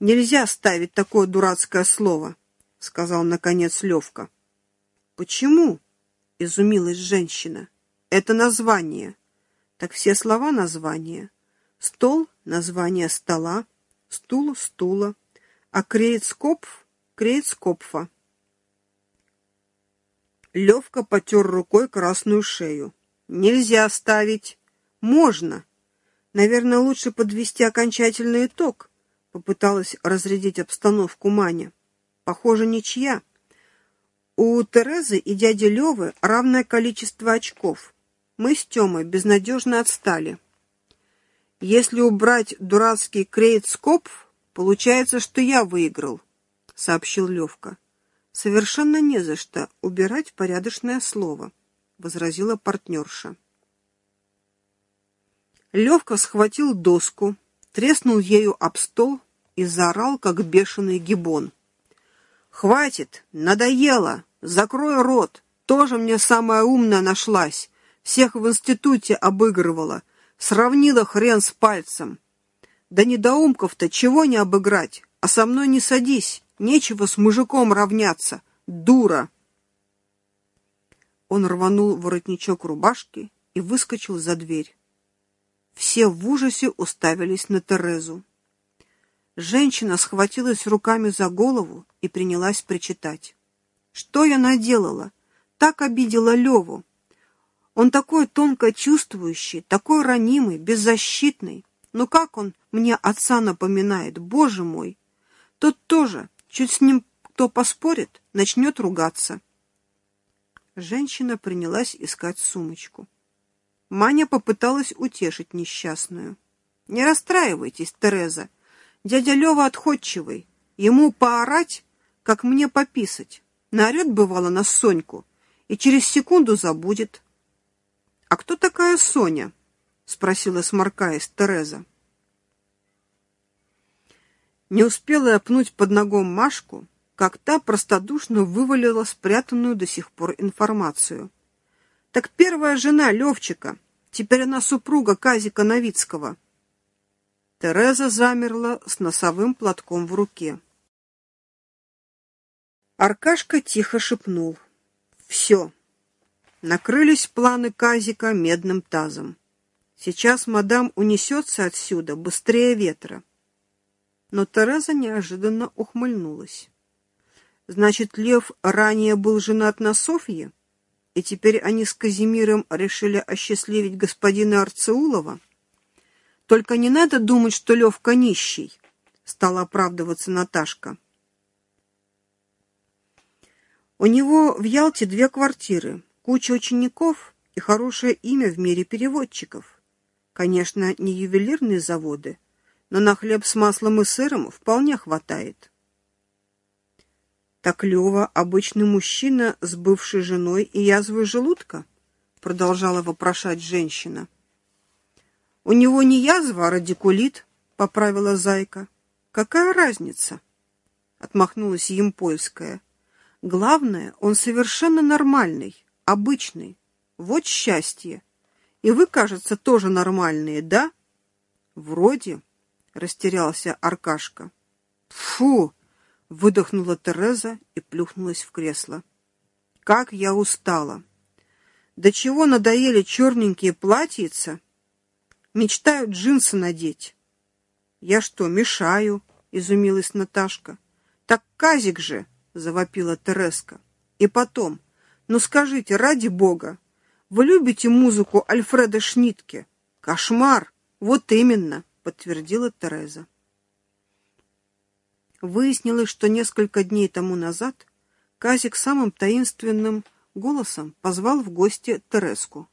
Нельзя ставить такое дурацкое слово, сказал наконец Левка. Почему? Изумилась женщина. Это название. Так все слова названия. Стол — название стола, стул — стула, а Крейцкопф — Крейцкопфа. Левка потер рукой красную шею. Нельзя ставить. Можно. Наверное, лучше подвести окончательный итог. Попыталась разрядить обстановку Маня. Похоже, ничья. У Терезы и дяди Левы равное количество очков. Мы с Тёмой безнадежно отстали. Если убрать дурацкий Крейцкопф, получается, что я выиграл, сообщил Левка. Совершенно не за что убирать порядочное слово, возразила партнерша. Левка схватил доску, треснул ею об стол и заорал, как бешеный гибон. «Хватит! Надоело! Закрой рот! Тоже мне самая умная нашлась! Всех в институте обыгрывала! Сравнила хрен с пальцем! Да недоумков-то чего не обыграть? А со мной не садись! Нечего с мужиком равняться! Дура!» Он рванул воротничок рубашки и выскочил за дверь. Все в ужасе уставились на Терезу. Женщина схватилась руками за голову и принялась причитать. «Что я наделала? Так обидела Леву. Он такой тонко чувствующий, такой ранимый, беззащитный. Ну как он мне отца напоминает, боже мой! Тот тоже, чуть с ним кто поспорит, начнет ругаться». Женщина принялась искать сумочку. Маня попыталась утешить несчастную. «Не расстраивайтесь, Тереза. Дядя Лева отходчивый. Ему поорать, как мне пописать. Наорет, бывало, на Соньку и через секунду забудет». «А кто такая Соня?» — спросила, сморкаясь, Тереза. Не успела я пнуть под ногом Машку, как та простодушно вывалила спрятанную до сих пор информацию. «Так первая жена Левчика. Теперь она супруга Казика Новицкого». Тереза замерла с носовым платком в руке. Аркашка тихо шепнул. «Все. Накрылись планы Казика медным тазом. Сейчас мадам унесется отсюда быстрее ветра». Но Тереза неожиданно ухмыльнулась. «Значит, Лев ранее был женат на Софье, и теперь они с Казимиром решили осчастливить господина Арцеулова? Только не надо думать, что Левка нищий», — стала оправдываться Наташка. «У него в Ялте 2 квартиры, куча учеников и хорошее имя в мире переводчиков. Конечно, не ювелирные заводы, но на хлеб с маслом и сыром вполне хватает». «Так Лева обычный мужчина с бывшей женой и язвой желудка?» — продолжала вопрошать женщина. «У него не язва, а радикулит», — поправила Зайка. «Какая разница?» — отмахнулась Емпольская. «Главное, он совершенно нормальный, обычный. Вот счастье. И вы, кажется, тоже нормальные, да?» «Вроде», — растерялся Аркашка. «Фу!» — выдохнула Тереза и плюхнулась в кресло. «Как я устала! До чего надоели черненькие платьица! Мечтаю джинсы надеть». «Я что, мешаю?» — изумилась Наташка. «Так Казик же!» — завопила Терезка. «И потом, ну скажите, ради бога, вы любите музыку Альфреда Шнитке?» «Кошмар! Вот именно!» — подтвердила Тереза. Выяснилось, что несколько дней тому назад Казик самым таинственным голосом позвал в гости Терезку.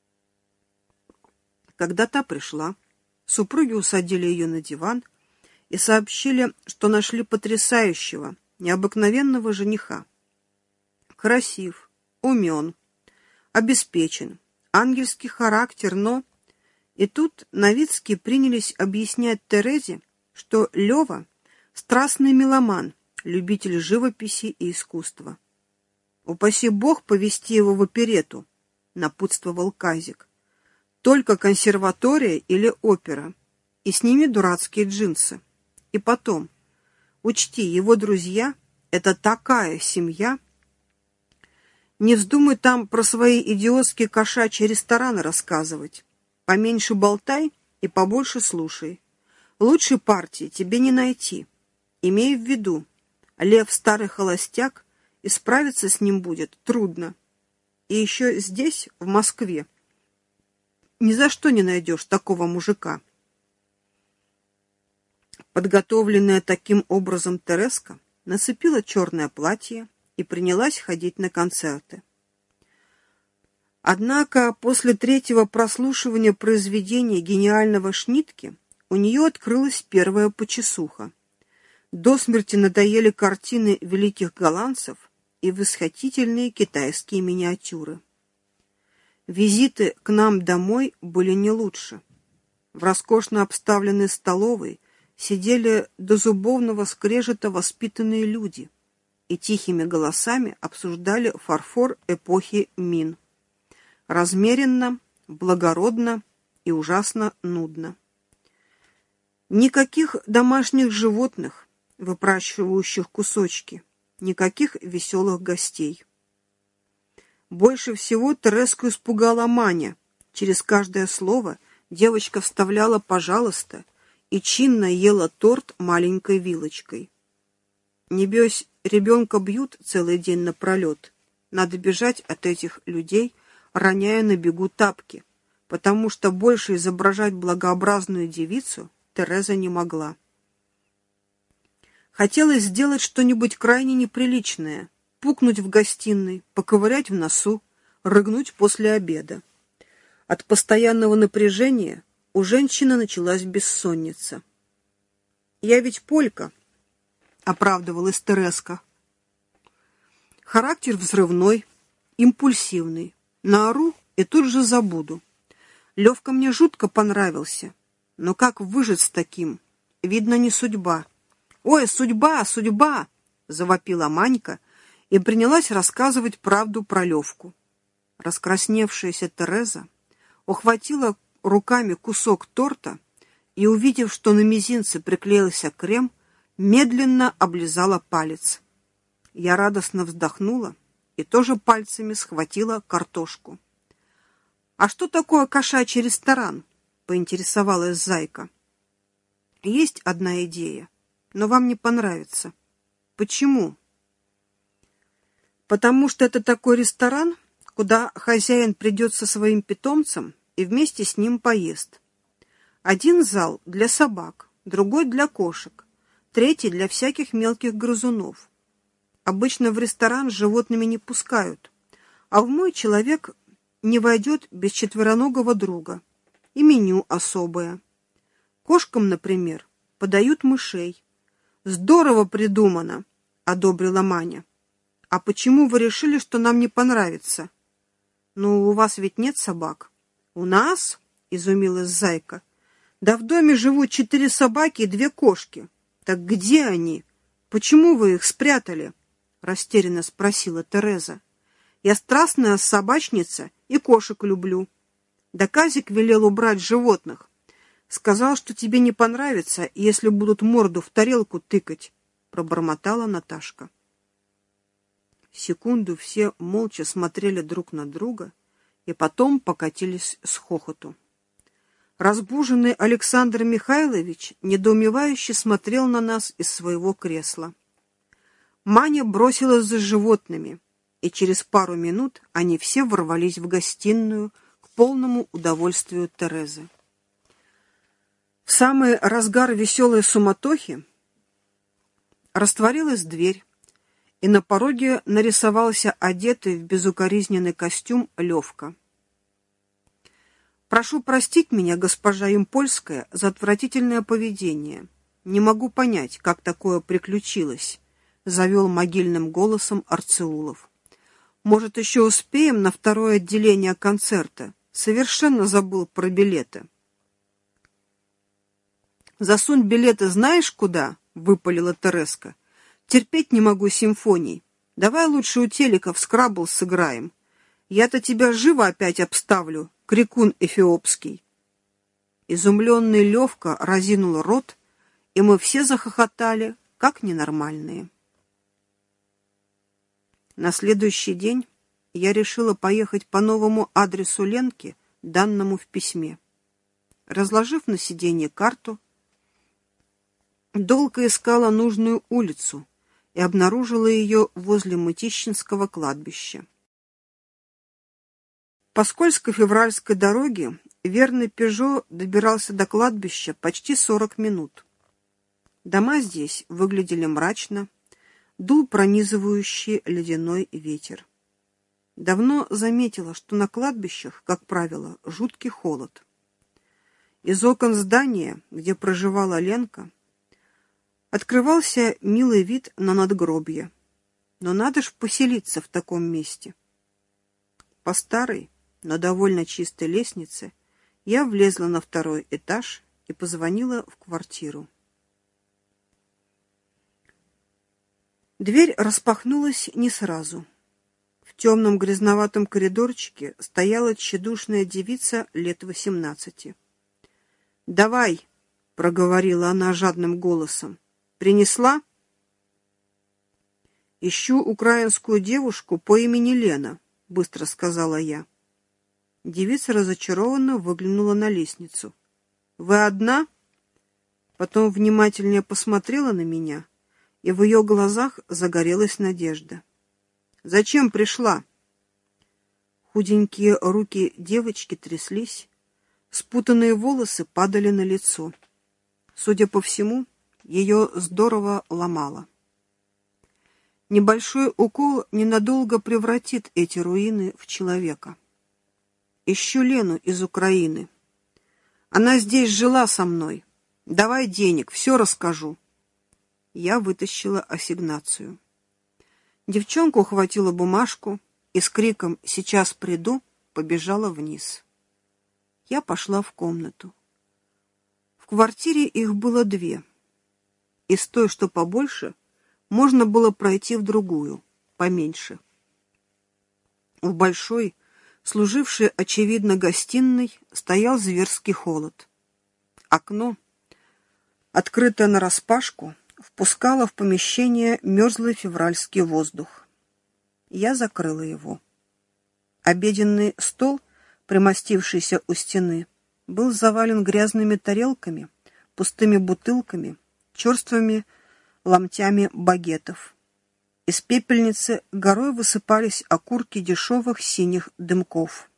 Когда та пришла, супруги усадили ее на диван и сообщили, что нашли потрясающего, необыкновенного жениха. Красив, умен, обеспечен, ангельский характер, но... И тут Новицкие принялись объяснять Терезе, что Лева — страстный меломан, любитель живописи и искусства. «Упаси Бог повести его в оперетту», — напутствовал Казик. «Только консерватория или опера, и сними дурацкие джинсы. И потом, Учти, его друзья — это такая семья. Не вздумай там про свои идиотские кошачьи рестораны рассказывать. Поменьше болтай и побольше слушай. Лучшей партии тебе не найти. Имей в виду, Лев старый холостяк, и справиться с ним будет трудно. И еще здесь, в Москве, ни за что не найдешь такого мужика. Подготовленная таким образом Тереска нацепила черное платье и принялась ходить на концерты. Однако после третьего прослушивания произведения гениального Шнитке у нее открылась первая почесуха. До смерти надоели картины великих голландцев и восхитительные китайские миниатюры. Визиты к нам домой были не лучше. В роскошно обставленной столовой сидели до зубовного скрежета воспитанные люди и тихими голосами обсуждали фарфор эпохи Мин. Размеренно, благородно и ужасно нудно. Никаких домашних животных, выпрашивающих кусочки, никаких веселых гостей. Больше всего Тереску испугала Маня. Через каждое слово девочка вставляла «пожалуйста» и чинно ела торт маленькой вилочкой. Небось, ребенка бьют целый день напролет. Надо бежать от этих людей, роняя на бегу тапки, потому что больше изображать благообразную девицу Тереза не могла. Хотелось сделать что-нибудь крайне неприличное, пукнуть в гостиной, поковырять в носу, рыгнуть после обеда. От постоянного напряжения у женщины началась бессонница. «Я ведь полька», — оправдывалась Тереска. «Характер взрывной, импульсивный. Наору и тут же забуду. Левка мне жутко понравился. Но как выжить с таким? Видно, не судьба». «Ой, судьба, судьба!» — завопила Манька и принялась рассказывать правду про Левку. Раскрасневшаяся Тереза ухватила руками кусок торта и, увидев, что на мизинце приклеился крем, медленно облизала палец. Я радостно вздохнула и тоже пальцами схватила картошку. «А что такое кошачий ресторан?» — поинтересовалась Зайка. «Есть одна идея, но вам не понравится». «Почему?» «Потому что это такой ресторан, куда хозяин придет со своим питомцем и вместе с ним поест. Один зал для собак, другой для кошек, третий для всяких мелких грызунов. Обычно в ресторан с животными не пускают, а в мой человек не войдет без четвероногого друга. И меню особое. Кошкам, например, подают мышей. Здорово придумано, одобрила Маня. А почему вы решили, что нам не понравится? Ну, у вас ведь нет собак. У нас? Изумилась Зайка. Да в доме живут 4 собаки и 2 кошки. Так где они? Почему вы их спрятали? Растерянно спросила Тереза. Я страстная собачница и кошек люблю. Да Казик велел убрать животных. Сказал, что тебе не понравится, если будут морду в тарелку тыкать, пробормотала Наташка. Секунду все молча смотрели друг на друга и потом покатились с хохоту. Разбуженный Александр Михайлович недоумевающе смотрел на нас из своего кресла. Маня бросилась за животными, и через пару минут они все ворвались в гостиную к полному удовольствию Терезы. В самый разгар веселой суматохи растворилась дверь, и на пороге нарисовался одетый в безукоризненный костюм Левка. «Прошу простить меня, госпожа Импольская, за отвратительное поведение. Не могу понять, как такое приключилось», — завел могильным голосом Арцеулов. «Может, еще успеем на второе отделение концерта? Совершенно забыл про билеты». «Засунь билеты знаешь куда?» — выпалила Тереска. «Терпеть не могу симфоний. Давай лучше у телека в скрабл сыграем. Я-то тебя живо опять обставлю, крикун эфиопский». Изумленный Левка разинул рот, и мы все захохотали, как ненормальные. На следующий день я решила поехать по новому адресу Ленки, данному в письме. Разложив на сиденье карту, долго искала нужную улицу и обнаружила ее возле Мытищинского кладбища. По скользкой февральской дороге верный «Пежо» добирался до кладбища почти 40 минут. Дома здесь выглядели мрачно, дул пронизывающий ледяной ветер. Давно заметила, что на кладбищах, как правило, жуткий холод. Из окон здания, где проживала Ленка, открывался милый вид на надгробье. Но надо ж поселиться в таком месте. По старой, но довольно чистой лестнице я влезла на 2-й этаж и позвонила в квартиру. Дверь распахнулась не сразу. В темном грязноватом коридорчике стояла тщедушная девица лет 18. «Давай», — проговорила она жадным голосом. «Принесла?» «Ищу украинскую девушку по имени Лена», — быстро сказала я. Девица разочарованно выглянула на лестницу. «Вы одна?» Потом внимательнее посмотрела на меня, и в ее глазах загорелась надежда. «Зачем пришла?» Худенькие руки девочки тряслись, спутанные волосы падали на лицо. Судя по всему, ее здорово ломало. Небольшой укол ненадолго превратит эти руины в человека. Ищу Лену из Украины. Она здесь жила со мной. Давай денег, все расскажу. Я вытащила ассигнацию. Девчонка ухватила бумажку и с криком «Сейчас приду!» побежала вниз. Я пошла в комнату. В квартире их было 2. Из той, что побольше, можно было пройти в другую, поменьше. В большой, служившей, очевидно, гостиной, стоял зверский холод. Окно, открытое нараспашку, впускало в помещение мерзлый февральский воздух. Я закрыла его. Обеденный стол, примостившийся у стены, был завален грязными тарелками, пустыми бутылками, черствыми ломтями багетов. Из пепельницы горой высыпались окурки дешевых синих дымков.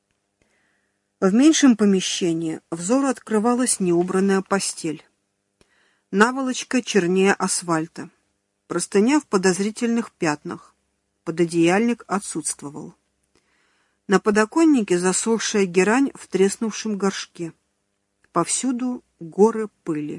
В меньшем помещении взору открывалась неубранная постель. Наволочка чернее асфальта. Простыня в подозрительных пятнах. Пододеяльник отсутствовал. На подоконнике засохшая герань в треснувшем горшке. Повсюду горы пыли.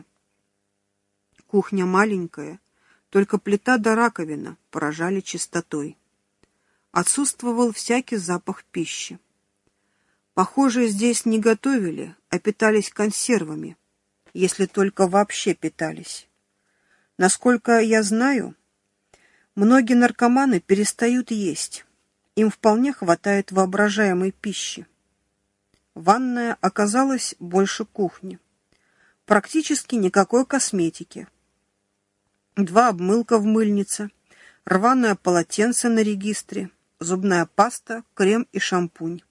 Кухня маленькая, только плита да раковина поражали чистотой. Отсутствовал всякий запах пищи. Похоже, здесь не готовили, а питались консервами, если только вообще питались. Насколько я знаю, многие наркоманы перестают есть. Им вполне хватает воображаемой пищи. Ванная оказалась больше кухни. Практически никакой косметики. 2 обмылка в мыльнице, рваное полотенце на регистре, зубная паста, крем и шампунь.